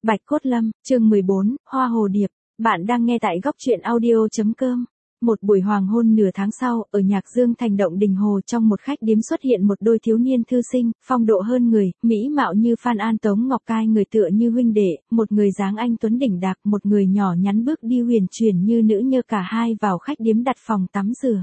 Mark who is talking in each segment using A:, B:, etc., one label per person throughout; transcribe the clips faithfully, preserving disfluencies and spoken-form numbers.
A: Bạch Cốt Lâm, chương mười bốn, Hoa Hồ Điệp. Bạn đang nghe tại góc truyện audio.com. Một buổi hoàng hôn nửa tháng sau, ở Nhạc Dương thành động Đình Hồ trong một khách điếm xuất hiện một đôi thiếu niên thư sinh, phong độ hơn người, mỹ mạo như Phan An Tống Ngọc Cai, người tựa như huynh đệ, một người dáng anh tuấn đỉnh đạc, một người nhỏ nhắn bước đi huyền chuyển như nữ nhơ, cả hai vào khách điếm đặt phòng tắm rửa.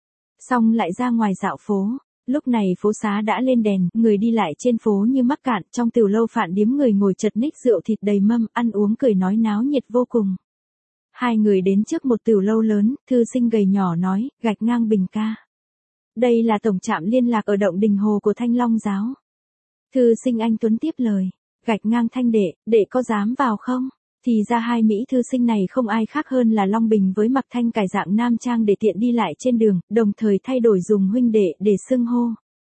A: Xong lại ra ngoài dạo phố. Lúc này phố xá đã lên đèn, người đi lại trên phố như mắc cạn, trong tiểu lâu phạn điếm người ngồi chật ních, rượu thịt đầy mâm, ăn uống cười nói náo nhiệt vô cùng. Hai người đến trước một tiểu lâu lớn, thư sinh gầy nhỏ nói, Gạch Ngang Bình ca. Đây là tổng trạm liên lạc ở động Đình Hồ của Thanh Long giáo. Thư sinh anh tuấn tiếp lời, Gạch Ngang Thanh đệ, đệ có dám vào không? Thì ra hai mỹ thư sinh này không ai khác hơn là Long Bình với Mạc Thanh, cải dạng nam trang để tiện đi lại trên đường, đồng thời thay đổi dùng huynh đệ để xưng hô.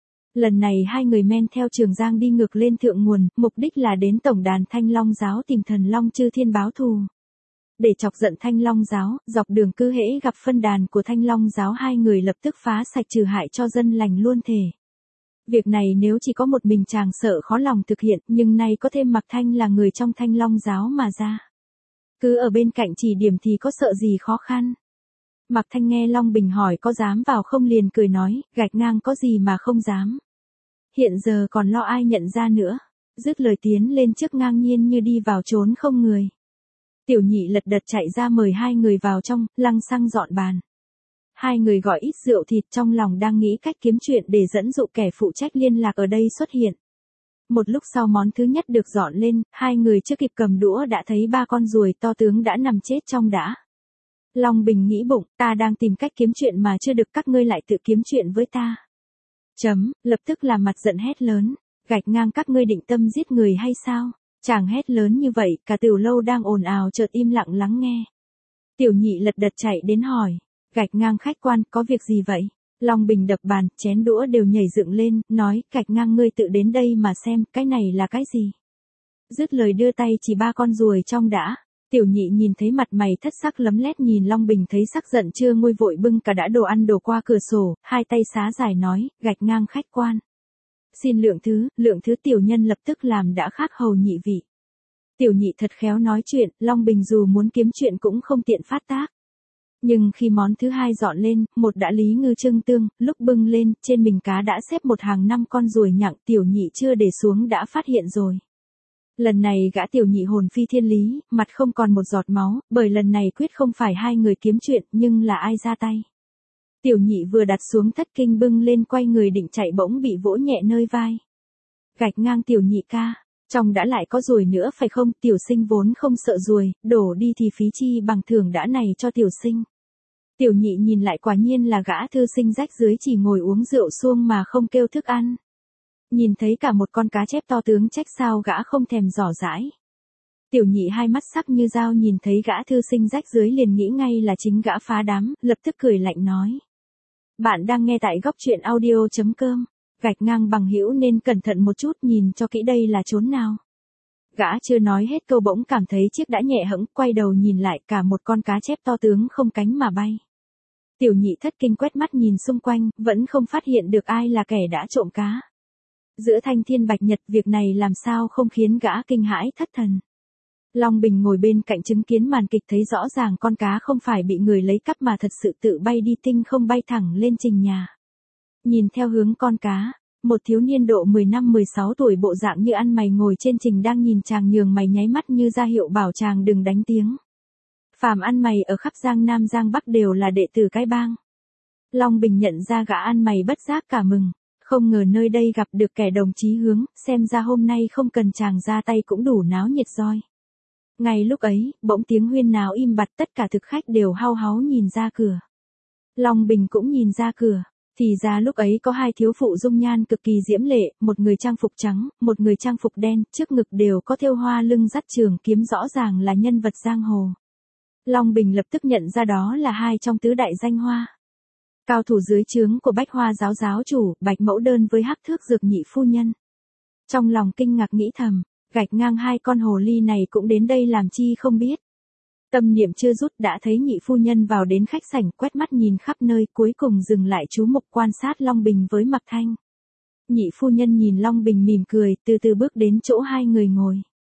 A: Lần này hai người men theo Trường Giang đi ngược lên thượng nguồn, mục đích là đến tổng đàn Thanh Long giáo tìm thần Long Chư Thiên báo thù. Để chọc giận Thanh Long giáo, dọc đường cứ hễ gặp phân đàn của Thanh Long giáo, hai người lập tức phá sạch trừ hại cho dân lành luôn thể. Việc này nếu chỉ có một mình chàng sợ khó lòng thực hiện, nhưng nay có thêm Mạc Thanh là người trong Thanh Long giáo mà ra. Cứ ở bên cạnh chỉ điểm thì có sợ gì khó khăn. Mạc Thanh nghe Long Bình hỏi có dám vào không liền cười nói, Gạch Ngang có gì mà không dám. Hiện giờ còn lo ai nhận ra nữa. Dứt lời tiến lên trước, ngang nhiên như đi vào trốn không người. Tiểu Nhị lật đật chạy ra mời hai người vào trong, lăng xăng dọn bàn. Hai người gọi ít rượu thịt, trong lòng đang nghĩ cách kiếm chuyện để dẫn dụ kẻ phụ trách liên lạc ở đây xuất hiện. Một lúc sau món thứ nhất được dọn lên, hai người chưa kịp cầm đũa đã thấy ba con ruồi to tướng đã nằm chết trong đã. Long Bình nghĩ bụng, ta đang tìm cách kiếm chuyện mà chưa được, các ngươi lại tự kiếm chuyện với ta. Chấm, lập tức làm mặt giận hét lớn, Gạch Ngang, các ngươi định tâm giết người hay sao? Chàng hét lớn như vậy, cả tiểu lâu đang ồn ào chợt im lặng lắng nghe. Tiểu Nhị lật đật chạy đến hỏi, Gạch Ngang khách quan, có việc gì vậy? Long Bình đập bàn, chén đũa đều nhảy dựng lên, nói, Gạch Ngang ngươi tự đến đây mà xem, cái này là cái gì? Dứt lời đưa tay chỉ ba con ruồi trong đã. Tiểu Nhị nhìn thấy mặt mày thất sắc lấm lét, nhìn Long Bình thấy sắc giận chưa nguôi vội bưng cả đã đồ ăn đổ qua cửa sổ, hai tay xá dài nói, Gạch Ngang khách quan. Xin lượng thứ, lượng thứ. Tiểu nhân lập tức làm đã khác hầu nhị vị. Tiểu Nhị thật khéo nói chuyện, Long Bình dù muốn kiếm chuyện cũng không tiện phát tác. Nhưng khi món thứ hai dọn lên, một đã lý ngư trưng tương, lúc bưng lên, trên mình cá đã xếp một hàng năm con ruồi nhặng, Tiểu Nhị chưa để xuống đã phát hiện rồi. Lần này gã Tiểu Nhị hồn phi thiên lý, mặt không còn một giọt máu, bởi lần này quyết không phải hai người kiếm chuyện, nhưng là ai ra tay. Tiểu Nhị vừa đặt xuống thất kinh bưng lên quay người định chạy, bỗng bị vỗ nhẹ nơi vai. Gạch Ngang Tiểu Nhị ca, trong đã lại có ruồi nữa phải không? Tiểu sinh vốn không sợ ruồi, đổ đi thì phí chi bằng thưởng đã này cho tiểu sinh. Tiểu Nhị nhìn lại quả nhiên là gã thư sinh rách dưới chỉ ngồi uống rượu suông mà không kêu thức ăn. Nhìn thấy cả một con cá chép to tướng, trách sao gã không thèm dò dãi. Tiểu Nhị hai mắt sắc như dao, nhìn thấy gã thư sinh rách dưới liền nghĩ ngay là chính gã phá đám, lập tức cười lạnh nói. Bạn đang nghe tại góc truyện audio.com. Gạch Ngang bằng hữu nên cẩn thận một chút, nhìn cho kỹ đây là chốn nào. Gã chưa nói hết câu bỗng cảm thấy chiếc đã nhẹ hẫng, quay đầu nhìn lại, cả một con cá chép to tướng không cánh mà bay. Tiểu Nhị thất kinh quét mắt nhìn xung quanh, vẫn không phát hiện được ai là kẻ đã trộm cá. Giữa thanh thiên bạch nhật, việc này làm sao không khiến gã kinh hãi thất thần. Long Bình ngồi bên cạnh chứng kiến màn kịch, thấy rõ ràng con cá không phải bị người lấy cắp mà thật sự tự bay đi, tinh không bay thẳng lên trình nhà. Nhìn theo hướng con cá, một thiếu niên độ mười lăm mười sáu tuổi bộ dạng như ăn mày ngồi trên trình đang nhìn chàng, nhường mày nháy mắt như ra hiệu bảo chàng đừng đánh tiếng. Phàm ăn mày ở khắp Giang Nam Giang Bắc đều là đệ tử cái bang. Long Bình nhận ra gã ăn mày bất giác cả mừng, không ngờ nơi đây gặp được kẻ đồng chí hướng, xem ra hôm nay không cần chàng ra tay cũng đủ náo nhiệt rồi. Ngay lúc ấy, bỗng tiếng huyên náo im bặt, tất cả thực khách đều hau háu nhìn ra cửa. Long Bình cũng nhìn ra cửa, thì ra lúc ấy có hai thiếu phụ dung nhan cực kỳ diễm lệ, một người trang phục trắng, một người trang phục đen, trước ngực đều có thêu hoa, lưng dắt trường kiếm, rõ ràng là nhân vật giang hồ. Long Bình lập tức nhận ra đó là hai trong tứ đại danh hoa. Cao thủ dưới trướng của Bách Hoa giáo giáo chủ, Bạch Mẫu Đơn với Hắc Thước Dược nhị phu nhân. Trong lòng kinh ngạc nghĩ thầm, Gạch Ngang hai con hồ ly này cũng đến đây làm chi không biết. Tâm niệm chưa rút đã thấy nhị phu nhân vào đến khách sảnh, quét mắt nhìn khắp nơi, cuối cùng dừng lại chú mục quan sát Long Bình với Mạc Thanh. Nhị phu nhân nhìn Long Bình mỉm cười, từ từ bước đến chỗ hai người ngồi.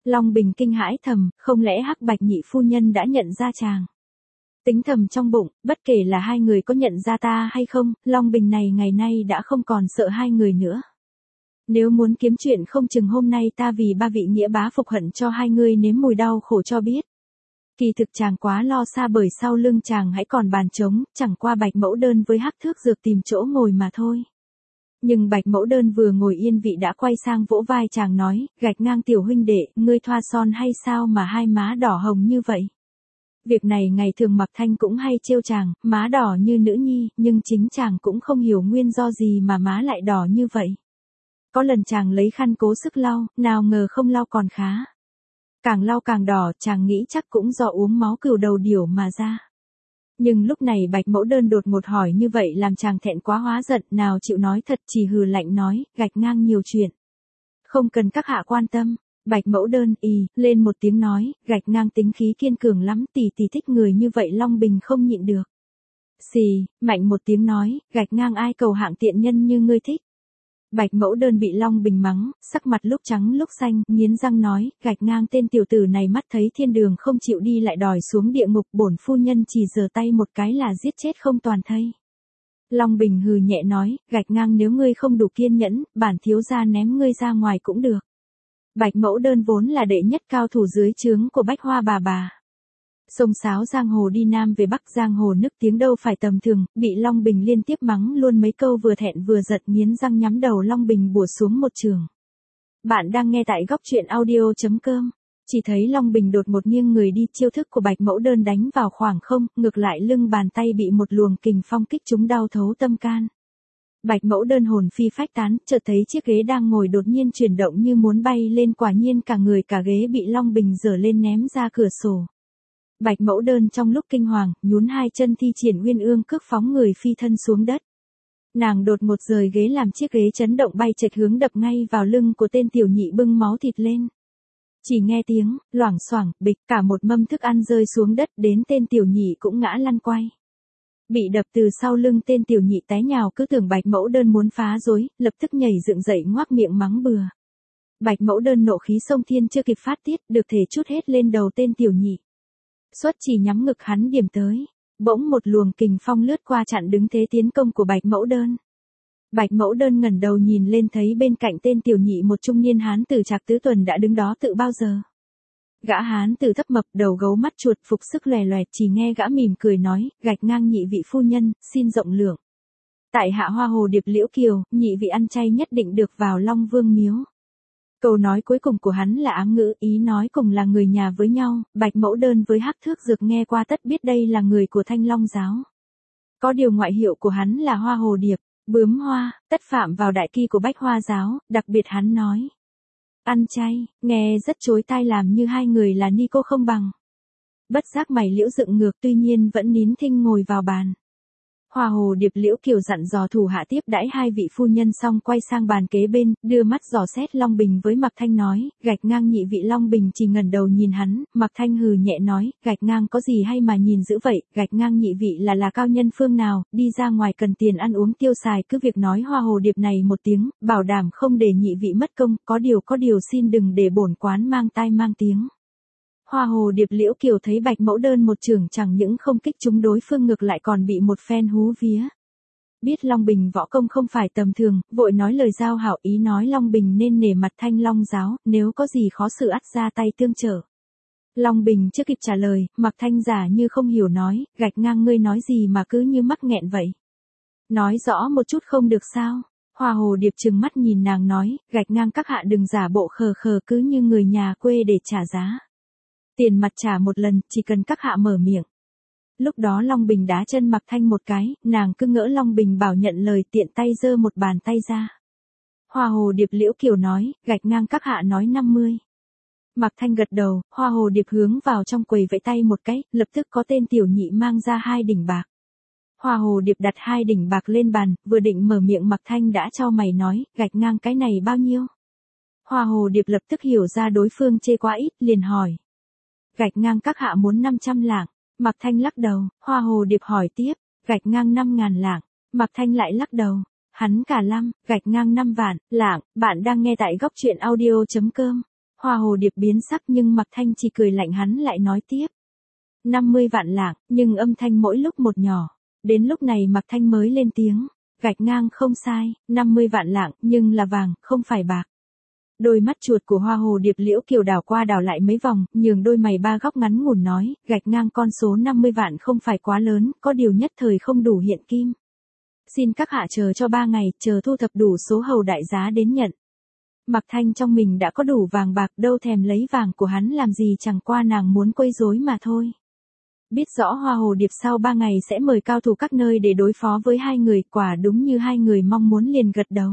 A: Long Bình kinh hãi thầm, không lẽ Hắc Bạch nhị phu nhân đã nhận ra chàng. Tính thầm trong bụng, bất kể là hai người có nhận ra ta hay không, Long Bình này ngày nay đã không còn sợ hai người nữa. Nếu muốn kiếm chuyện không chừng hôm nay ta vì ba vị nghĩa bá phục hận cho hai người nếm mùi đau khổ cho biết. Kỳ thực chàng quá lo xa bởi sau lưng chàng hãy còn bàn trống, chẳng qua Bạch Mẫu Đơn với Hắc Thước Dược tìm chỗ ngồi mà thôi. Nhưng Bạch Mẫu Đơn vừa ngồi yên vị đã quay sang vỗ vai chàng nói, gạch ngang tiểu huynh đệ, ngươi thoa son hay sao mà hai má đỏ hồng như vậy? Việc này ngày thường Mạc Thanh cũng hay trêu chàng, má đỏ như nữ nhi, nhưng chính chàng cũng không hiểu nguyên do gì mà má lại đỏ như vậy. Có lần chàng lấy khăn cố sức lau, nào ngờ không lau còn khá. Càng lau càng đỏ, chàng nghĩ chắc cũng do uống máu cừu đầu điểu mà ra. Nhưng lúc này Bạch Mẫu Đơn đột ngột hỏi như vậy làm chàng thẹn quá hóa giận, nào chịu nói thật, chỉ hừ lạnh nói, gạch ngang nhiều chuyện. Không cần các hạ quan tâm. Bạch Mẫu Đơn ì, lên một tiếng nói, gạch ngang tính khí kiên cường lắm, tỷ tỷ thích người như vậy. Long Bình không nhịn được. Xì, mạnh một tiếng nói, gạch ngang ai cầu hạng tiện nhân như ngươi thích. Bạch Mẫu Đơn bị Long Bình mắng, sắc mặt lúc trắng lúc xanh, nghiến răng nói, gạch ngang tên tiểu tử này mắt thấy thiên đường không chịu đi lại đòi xuống địa ngục, bổn phu nhân chỉ giơ tay một cái là giết chết không toàn thây. Long Bình hừ nhẹ nói, gạch ngang nếu ngươi không đủ kiên nhẫn, bản thiếu gia ném ngươi ra ngoài cũng được. Bạch Mẫu Đơn vốn là đệ nhất cao thủ dưới trướng của Bách Hoa bà bà. Sông sáo giang hồ đi nam về bắc, giang hồ nức tiếng đâu phải tầm thường, bị Long Bình liên tiếp mắng luôn mấy câu vừa thẹn vừa giật, nghiến răng nhắm đầu Long Bình bủa xuống một trường. Bạn đang nghe tại góc truyện audio chấm com. Chỉ thấy Long Bình đột một nghiêng người đi, chiêu thức của Bạch Mẫu Đơn đánh vào khoảng không, ngược lại lưng bàn tay bị một luồng kình phong kích trúng đau thấu tâm can. Bạch Mẫu Đơn hồn phi phách tán, chợt thấy chiếc ghế đang ngồi đột nhiên chuyển động như muốn bay lên, quả nhiên cả người cả ghế bị Long Bình giở lên ném ra cửa sổ. Bạch Mẫu Đơn trong lúc kinh hoàng, nhún hai chân thi triển Uyên Ương cước phóng người phi thân xuống đất. Nàng đột một rời ghế làm chiếc ghế chấn động bay chệch hướng đập ngay vào lưng của tên tiểu nhị bưng máu thịt lên. Chỉ nghe tiếng, loảng xoảng, bịch, cả một mâm thức ăn rơi xuống đất, đến tên tiểu nhị cũng ngã lăn quay. Bị đập từ sau lưng, tên tiểu nhị té nhào, cứ tưởng Bạch Mẫu Đơn muốn phá rối, lập tức nhảy dựng dậy ngoác miệng mắng bừa. Bạch Mẫu Đơn nộ khí sông thiên chưa kịp phát tiết, được thể trút hết lên đầu tên tiểu nhị. Xuất chỉ nhắm ngực hắn điểm tới, bỗng một luồng kình phong lướt qua chặn đứng thế tiến công của Bạch Mẫu Đơn. Bạch Mẫu Đơn ngẩng đầu nhìn lên thấy bên cạnh tên tiểu nhị một trung niên hán tử Trạc Tứ Tuần đã đứng đó tự bao giờ. Gã hán tử thấp mập, đầu gấu mắt chuột, phục sức lòe loẹt, chỉ nghe gã mỉm cười nói, gạch ngang nhị vị phu nhân, xin rộng lượng. Tại hạ Hoa Hồ Điệp Liễu Kiều, nhị vị ăn chay nhất định được vào Long Vương miếu. Câu nói cuối cùng của hắn là ám ngữ, ý nói cùng là người nhà với nhau. Bạch Mẫu Đơn với Hắc Thước Dược nghe qua tất biết đây là người của Thanh Long giáo. Có điều ngoại hiệu của hắn là Hoa Hồ Điệp, bướm hoa, tất phạm vào đại kỳ của Bách Hoa giáo, đặc biệt hắn nói. Ăn chay, nghe rất chối tai, làm như hai người là ni cô không bằng. Bất giác mày liễu dựng ngược, tuy nhiên vẫn nín thinh ngồi vào bàn. Hoa Hồ Điệp Liễu Kiều dặn dò thủ hạ tiếp đãi hai vị phu nhân xong quay sang bàn kế bên, đưa mắt dò xét Long Bình với Mạc Thanh nói, gạch ngang nhị vị. Long Bình chỉ ngẩng đầu nhìn hắn, Mạc Thanh hừ nhẹ nói, gạch ngang có gì hay mà nhìn dữ vậy, gạch ngang nhị vị là là cao nhân phương nào, đi ra ngoài cần tiền ăn uống tiêu xài cứ việc nói Hoa Hồ Điệp này một tiếng, bảo đảm không để nhị vị mất công, có điều có điều xin đừng để bổn quán mang tai mang tiếng. Hoa Hồ Điệp Liễu Kiều thấy Bạch Mẫu Đơn một chưởng chẳng những không kích trúng đối phương ngược lại còn bị một phen hú vía. Biết Long Bình võ công không phải tầm thường, vội nói lời giao hảo, ý nói Long Bình nên nể mặt Thanh Long giáo, nếu có gì khó xử ắt ra tay tương trợ. Long Bình chưa kịp trả lời, Mạc Thanh giả như không hiểu nói, gạch ngang ngươi nói gì mà cứ như mắc nghẹn vậy. Nói rõ một chút không được sao? Hoa Hồ Điệp trừng mắt nhìn nàng nói, gạch ngang các hạ đừng giả bộ khờ khờ cứ như người nhà quê để trả giá. Tiền mặt trả một lần, chỉ cần các hạ mở miệng. Lúc đó Long Bình đá chân Mạc Thanh một cái, nàng cứ ngỡ Long Bình bảo nhận lời, tiện tay giơ một bàn tay ra. Hoa Hồ Điệp Liễu Kiều nói, gạch ngang các hạ nói năm mươi. Mạc Thanh gật đầu, Hoa Hồ Điệp hướng vào trong quầy vẫy tay một cái, lập tức có tên tiểu nhị mang ra hai đỉnh bạc. Hoa Hồ Điệp đặt hai đỉnh bạc lên bàn, vừa định mở miệng Mạc Thanh đã cho mày nói, gạch ngang cái này bao nhiêu? Hoa Hồ Điệp lập tức hiểu ra đối phương chê quá ít, liền hỏi. Gạch ngang các hạ muốn năm trăm lạng. Mạc Thanh lắc đầu, Hoa Hồ Điệp hỏi tiếp, gạch ngang năm ngàn lạng. Mạc Thanh lại lắc đầu, hắn cả lăm, gạch ngang năm vạn lạng. Bạn đang nghe tại góc truyện audio chấm com. Hoa hồ điệp biến sắc nhưng Mạc Thanh chỉ cười lạnh, hắn lại nói tiếp. năm mươi vạn lạng, nhưng âm thanh mỗi lúc một nhỏ. Đến lúc này Mạc Thanh mới lên tiếng, gạch ngang không sai, năm mươi vạn lạng, nhưng là vàng, không phải bạc. Đôi mắt chuột của Hoa hồ điệp Liễu Kiều đảo qua đảo lại mấy vòng, nhường đôi mày ba góc ngắn ngủn nói, gạch ngang con số năm mươi vạn không phải quá lớn, có điều nhất thời không đủ hiện kim. Xin các hạ chờ cho ba ngày, chờ thu thập đủ số hầu đại giá đến nhận. Mạc Thanh trong mình đã có đủ vàng bạc, đâu thèm lấy vàng của hắn làm gì, chẳng qua nàng muốn quấy rối mà thôi. Biết rõ Hoa hồ điệp sau ba ngày sẽ mời cao thủ các nơi để đối phó với hai người, quả đúng như hai người mong muốn, liền gật đầu.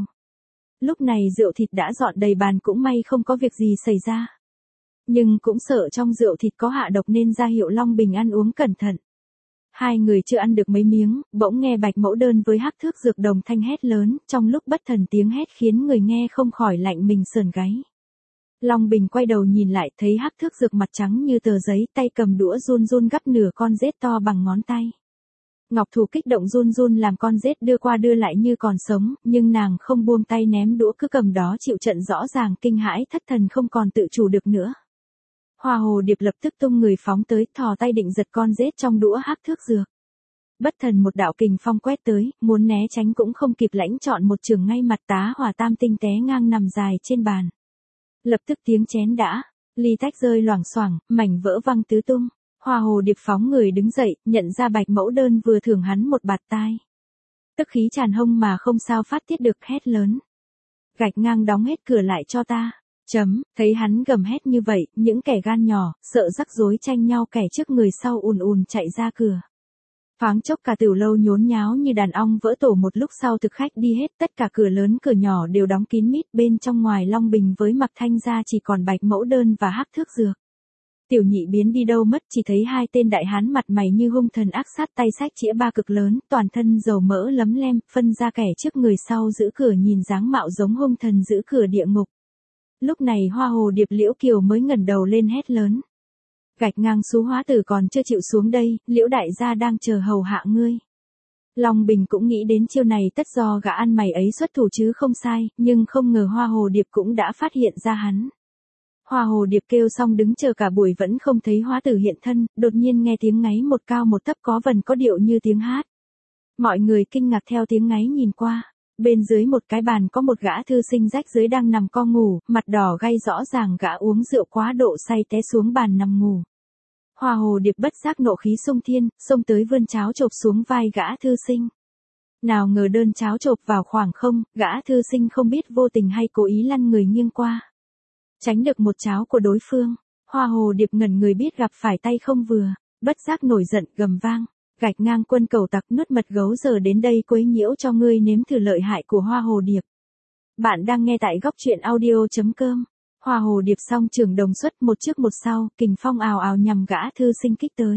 A: Lúc này rượu thịt đã dọn đầy bàn, cũng may không có việc gì xảy ra. Nhưng cũng sợ trong rượu thịt có hạ độc nên ra hiệu Long Bình ăn uống cẩn thận. Hai người chưa ăn được mấy miếng, bỗng nghe Bạch Mẫu Đơn với Hắc Thước Dược đồng thanh hét lớn, trong lúc bất thần tiếng hét khiến người nghe không khỏi lạnh mình sờn gáy. Long Bình quay đầu nhìn lại, thấy Hắc Thước Dược mặt trắng như tờ giấy, tay cầm đũa run run gắp nửa con rết to bằng ngón tay. Ngọc Thù kích động run run làm con rết đưa qua đưa lại như còn sống, nhưng nàng không buông tay ném đũa, cứ cầm đó chịu trận, rõ ràng kinh hãi thất thần không còn tự chủ được nữa. Hoa hồ điệp lập tức tung người phóng tới, thò tay định giật con rết trong đũa Hắc Thước Dược. Bất thần một đạo kình phong quét tới, muốn né tránh cũng không kịp, lãnh chọn một chưởng ngay mặt, tá hỏa tam tinh té ngang nằm dài trên bàn. Lập tức tiếng chén đã, ly tách rơi loảng xoảng, mảnh vỡ văng tứ tung. Hoa hồ điệp phóng người đứng dậy, nhận ra Bạch Mẫu Đơn vừa thưởng hắn một bạt tai. Tức khí tràn hông mà không sao phát tiết được, hét lớn. Gạch ngang đóng hết cửa lại cho ta. Chấm, thấy hắn gầm hét như vậy, những kẻ gan nhỏ, sợ rắc rối tranh nhau kẻ trước người sau ùn ùn chạy ra cửa. Thoáng chốc cả tiểu lâu nhốn nháo như đàn ong vỡ tổ, một lúc sau thực khách đi hết, tất cả cửa lớn cửa nhỏ đều đóng kín mít, bên trong ngoài Long Bình với Mạc Thanh ra chỉ còn Bạch Mẫu Đơn và Hắc Thước Dược. Tiểu nhị biến đi đâu mất, chỉ thấy hai tên đại hán mặt mày như hung thần ác sát, tay xách chĩa ba cực lớn, toàn thân dầu mỡ lấm lem, phân ra kẻ trước người sau giữ cửa, nhìn dáng mạo giống hung thần giữ cửa địa ngục. Lúc này Hoa hồ điệp Liễu Kiều mới ngẩng đầu lên hét lớn. Gạch ngang xú hóa tử còn chưa chịu xuống đây, Liễu đại gia đang chờ hầu hạ ngươi. Long Bình cũng nghĩ đến chiêu này tất do gã ăn mày ấy xuất thủ chứ không sai, nhưng không ngờ Hoa hồ điệp cũng đã phát hiện ra hắn. Hoa hồ điệp kêu xong đứng chờ cả buổi vẫn không thấy hóa tử hiện thân, đột nhiên nghe tiếng ngáy một cao một thấp, có vần có điệu như tiếng hát. Mọi người kinh ngạc theo tiếng ngáy nhìn qua, bên dưới một cái bàn có một gã thư sinh rách rưới đang nằm co ngủ, mặt đỏ gay, rõ ràng gã uống rượu quá độ say té xuống bàn nằm ngủ. Hoa hồ điệp bất giác nộ khí xung thiên, xông tới vươn cháo chộp xuống vai gã thư sinh. Nào ngờ đơn cháo chộp vào khoảng không, gã thư sinh không biết vô tình hay cố ý lăn người nghiêng qua. Tránh được một cháo của đối phương, Hoa hồ điệp ngẩn người, biết gặp phải tay không vừa, bất giác nổi giận gầm vang, gạch ngang quân cẩu tặc nuốt mật gấu, giờ đến đây quấy nhiễu cho ngươi nếm thử lợi hại của Hoa hồ điệp. Bạn đang nghe tại góc truyện audio chấm com. Hoa hồ điệp song trường đồng xuất, một trước một sau, kình phong ào ào nhằm gã thư sinh kích tới.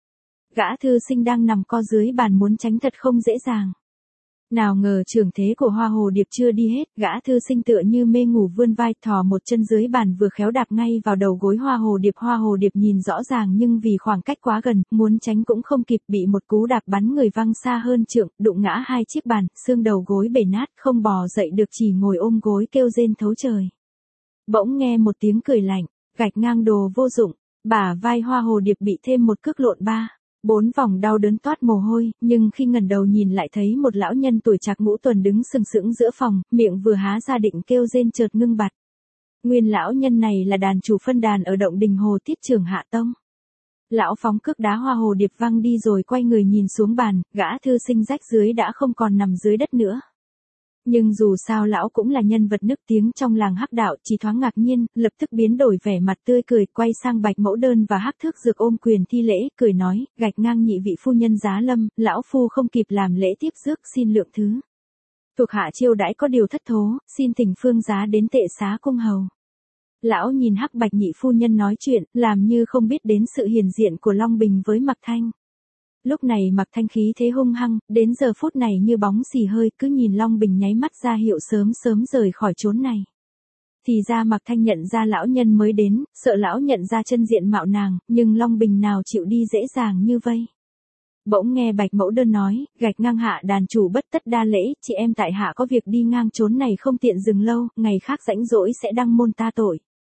A: Gã thư sinh đang nằm co dưới bàn muốn tránh thật không dễ dàng. Nào ngờ trường thế của Hoa hồ điệp chưa đi hết, gã thư sinh tựa như mê ngủ vươn vai, thò một chân dưới bàn vừa khéo đạp ngay vào đầu gối Hoa hồ điệp. Hoa hồ điệp nhìn rõ ràng nhưng vì khoảng cách quá gần, muốn tránh cũng không kịp, bị một cú đạp bắn người văng xa hơn trượng, đụng ngã hai chiếc bàn, xương đầu gối bể nát, không bò dậy được, chỉ ngồi ôm gối kêu rên thấu trời. Bỗng nghe một tiếng cười lạnh, gạch ngang đồ vô dụng, bả vai Hoa hồ điệp bị thêm một cước lộn ba. Bốn vòng đau đớn toát mồ hôi, nhưng khi ngẩng đầu nhìn lại thấy một lão nhân tuổi trạc ngũ tuần đứng sừng sững giữa phòng, miệng vừa há ra định kêu rên chợt ngưng bặt. Nguyên lão nhân này là đàn chủ phân đàn ở động Đình Hồ, Tiết Trưởng Hạ Tông. Lão phóng cước đá Hoa hồ điệp văng đi rồi quay người nhìn xuống bàn, gã thư sinh rách dưới đã không còn nằm dưới đất nữa. Nhưng dù sao lão cũng là nhân vật nức tiếng trong làng hắc đạo, chỉ thoáng ngạc nhiên, lập tức biến đổi vẻ mặt tươi cười, quay sang Bạch Mẫu Đơn và Hắc Thước Dược ôm quyền thi lễ, cười nói, gạch ngang nhị vị phu nhân giá lâm, lão phu không kịp làm lễ tiếp rước, xin lượng thứ. Thuộc hạ chiêu đãi có điều thất thố, xin thỉnh phương giá đến tệ xá cung hầu. Lão nhìn Hắc Bạch nhị phu nhân nói chuyện, làm như không biết đến sự hiển diện của Long Bình với Mạc Thanh. Lúc này Mạc Thanh khí thế hung hăng, đến giờ phút này như bóng xì hơi, cứ nhìn Long Bình nháy mắt ra hiệu sớm sớm rời khỏi chốn này. Thì ra Mạc Thanh nhận ra lão nhân mới đến, sợ lão nhận ra chân diện mạo nàng, nhưng Long Bình nào chịu đi dễ dàng như vây. Bỗng nghe Bạch Mẫu Đơn nói, gạch ngang hạ đàn chủ bất tất đa lễ, chị em tại hạ có việc đi ngang chốn này không tiện dừng lâu, ngày khác rãnh rỗi sẽ đăng môn ta tội.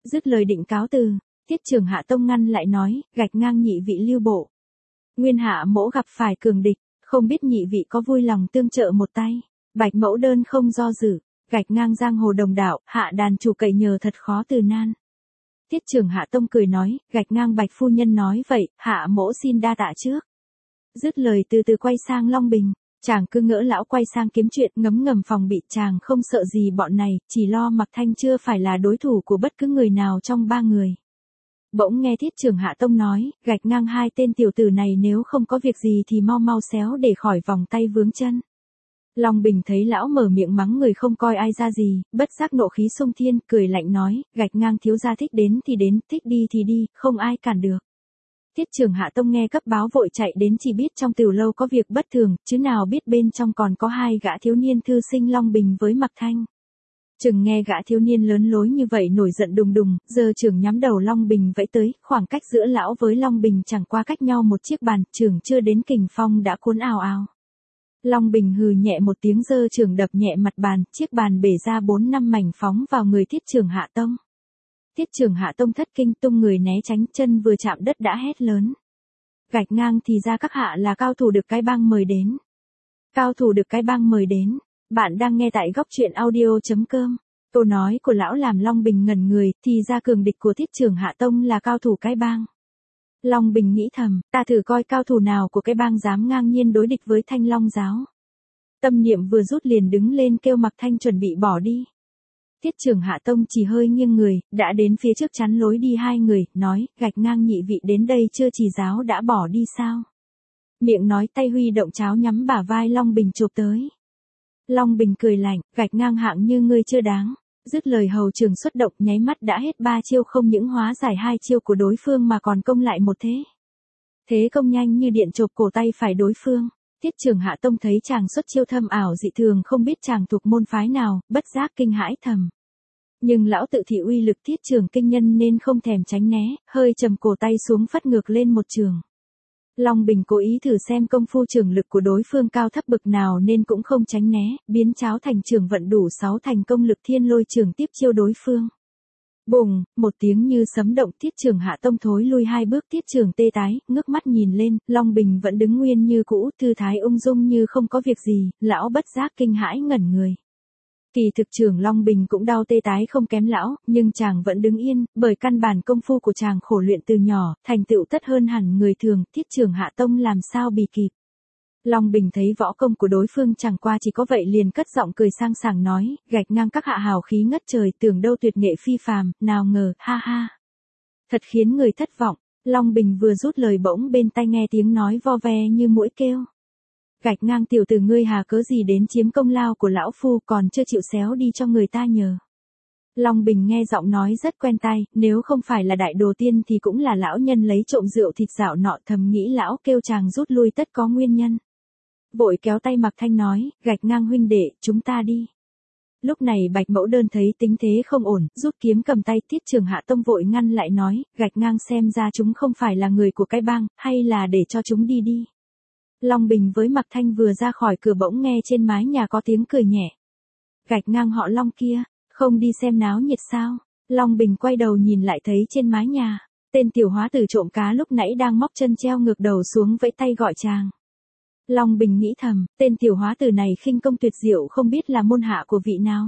A: Dứt lời định cáo từ, Tiết Trường Hạ Tông ngăn lại nói, gạch ngang nhị vị lưu bộ. Nguyên Hạ mỗ gặp phải cường địch, không biết nhị vị có vui lòng tương trợ một tay. Bạch mẫu đơn không do dự, gạch ngang giang hồ đồng đạo, hạ đàn chủ cậy nhờ thật khó từ nan. Tiết Trường Hạ Tông cười nói, gạch ngang Bạch phu nhân nói vậy, hạ mỗ xin đa tạ trước. Dứt lời từ từ quay sang Long Bình, chàng cứ ngỡ lão quay sang kiếm chuyện, ngấm ngầm phòng bị, chàng không sợ gì bọn này, chỉ lo Mạc Thanh chưa phải là đối thủ của bất cứ người nào trong ba người. Bỗng nghe Tiết Trường Hạ Tông nói, gạch ngang hai tên tiểu tử này nếu không có việc gì thì mau mau xéo để khỏi vòng tay vướng chân. Long Bình thấy lão mở miệng mắng người không coi ai ra gì, bất giác nộ khí xung thiên, cười lạnh nói, gạch ngang thiếu gia thích đến thì đến, thích đi thì đi, không ai cản được. Tiết Trường Hạ Tông nghe cấp báo vội chạy đến, chỉ biết trong tiểu lâu có việc bất thường, chứ nào biết bên trong còn có hai gã thiếu niên thư sinh Long Bình với Mạc Thanh. Chừng nghe gã thiếu niên lớn lối như vậy nổi giận đùng đùng, giờ trưởng nhắm đầu Long Bình vẫy tới, khoảng cách giữa lão với Long Bình chẳng qua cách nhau một chiếc bàn, trưởng chưa đến kình phong đã cuốn ào ào. Long Bình hừ nhẹ một tiếng, giơ trưởng đập nhẹ mặt bàn, chiếc bàn bể ra bốn năm mảnh phóng vào người Tiết Trường Hạ Tông. Tiết Trường Hạ Tông thất kinh, tung người né tránh, chân vừa chạm đất đã hét lớn. Gạch ngang thì ra các hạ là cao thủ được cái bang mời đến. Cao thủ được cái bang mời đến. Bạn đang nghe tại góc truyện audio chấm com. Câu nói của lão làm Long Bình ngẩn người, thì ra cường địch của Tiết Trường Hạ Tông là cao thủ cái bang. Long Bình nghĩ thầm, ta thử coi cao thủ nào của cái bang dám ngang nhiên đối địch với Thanh Long giáo. Tâm niệm vừa rút liền đứng lên kêu Mạc Thanh chuẩn bị bỏ đi. Tiết Trường Hạ Tông chỉ hơi nghiêng người, đã đến phía trước chắn lối đi hai người, nói, gạch ngang nhị vị đến đây chưa chỉ giáo đã bỏ đi sao? Miệng nói tay huy động cháo nhắm bả vai Long Bình chụp tới. Long Bình cười lạnh, gạch ngang hạng như ngươi chưa đáng. Dứt lời hầu trường xuất động, nháy mắt đã hết ba chiêu, không những hóa giải hai chiêu của đối phương mà còn công lại một thế. Thế công nhanh như điện chộp cổ tay phải đối phương. Tiết Trường Hạ Tông thấy chàng xuất chiêu thâm ảo dị thường, không biết chàng thuộc môn phái nào, bất giác kinh hãi thầm. Nhưng lão tự thị uy lực Thiết Trường kinh nhân nên không thèm tránh né, hơi trầm cổ tay xuống phất ngược lên một trường. Long Bình cố ý thử xem công phu trường lực của đối phương cao thấp bực nào nên cũng không tránh né, biến cháo thành trường vận đủ sáu thành công lực thiên lôi trường tiếp chiêu đối phương. Bùng, một tiếng như sấm động, Tiết Trường Hạ Tông thối lui hai bước, Tiết Trường tê tái, ngước mắt nhìn lên, Long Bình vẫn đứng nguyên như cũ, thư thái ung dung như không có việc gì, lão bất giác kinh hãi ngẩn người. Kỳ thực Trường Long Bình cũng đau tê tái không kém lão, nhưng chàng vẫn đứng yên, bởi căn bản công phu của chàng khổ luyện từ nhỏ, thành tựu tất hơn hẳn người thường, Tiết Trường Hạ Tông làm sao bì kịp. Long Bình thấy võ công của đối phương chẳng qua chỉ có vậy liền cất giọng cười sang sảng nói, gạch ngang các hạ hào khí ngất trời, tưởng đâu tuyệt nghệ phi phàm, nào ngờ, ha ha. Thật khiến người thất vọng. Long Bình vừa rút lời bỗng bên tai nghe tiếng nói vo ve như muỗi kêu. Gạch ngang tiểu tử ngươi hà cớ gì đến chiếm công lao của lão phu, còn chưa chịu xéo đi cho người ta nhờ. Long Bình nghe giọng nói rất quen tai, nếu không phải là đại đồ tiên thì cũng là lão nhân lấy trộm rượu thịt dạo nọ, thầm nghĩ lão kêu chàng rút lui tất có nguyên nhân. Vội kéo tay Mạc Thanh nói, gạch ngang huynh đệ, chúng ta đi. Lúc này Bạch Mẫu Đơn thấy tính thế không ổn, rút kiếm cầm tay, Tiết Trường Hạ Tông vội ngăn lại nói, gạch ngang xem ra chúng không phải là người của cái bang, hay là để cho chúng đi đi. Long Bình với Mạc Thanh vừa ra khỏi cửa bỗng nghe trên mái nhà có tiếng cười nhẹ. Gạch ngang họ Long kia, không đi xem náo nhiệt sao? Long Bình quay đầu nhìn lại thấy trên mái nhà, tên tiểu hóa tử trộm cá lúc nãy đang móc chân treo ngược đầu xuống vẫy tay gọi chàng. Long Bình nghĩ thầm, tên tiểu hóa tử này khinh công tuyệt diệu, không biết là môn hạ của vị nào.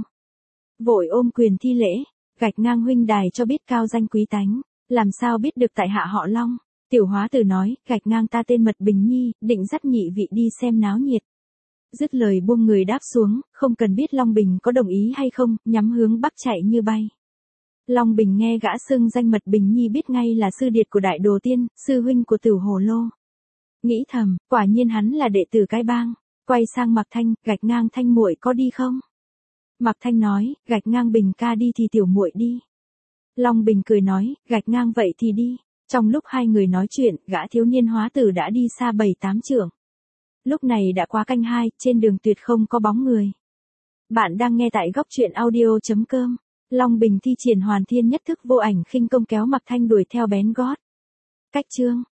A: Vội ôm quyền thi lễ, gạch ngang huynh đài cho biết cao danh quý tánh, làm sao biết được tại hạ họ Long. Tiểu hóa tử nói, gạch ngang ta tên Mật Bình Nhi, định dắt nhị vị đi xem náo nhiệt. Dứt lời buông người đáp xuống, không cần biết Long Bình có đồng ý hay không, nhắm hướng bắc chạy như bay. Long Bình nghe gã xưng danh Mật Bình Nhi biết ngay là sư điệt của Đại Đồ Tiên, sư huynh của Tử Hồ Lô. Nghĩ thầm, quả nhiên hắn là đệ tử cái bang. Quay sang Mạc Thanh, gạch ngang Thanh muội có đi không? Mạc Thanh nói, gạch ngang Bình ca đi thì tiểu muội đi. Long Bình cười nói, gạch ngang vậy thì đi. Trong lúc hai người nói chuyện, gã thiếu niên hóa tử đã đi xa bảy tám trượng. Lúc này đã qua canh hai, trên đường tuyệt không có bóng người. Bạn đang nghe tại góc truyện audio chấm com. Long Bình thi triển Hoàn Thiên Nhất Thức vô ảnh khinh công kéo Mạc Thanh đuổi theo bén gót. Cách chương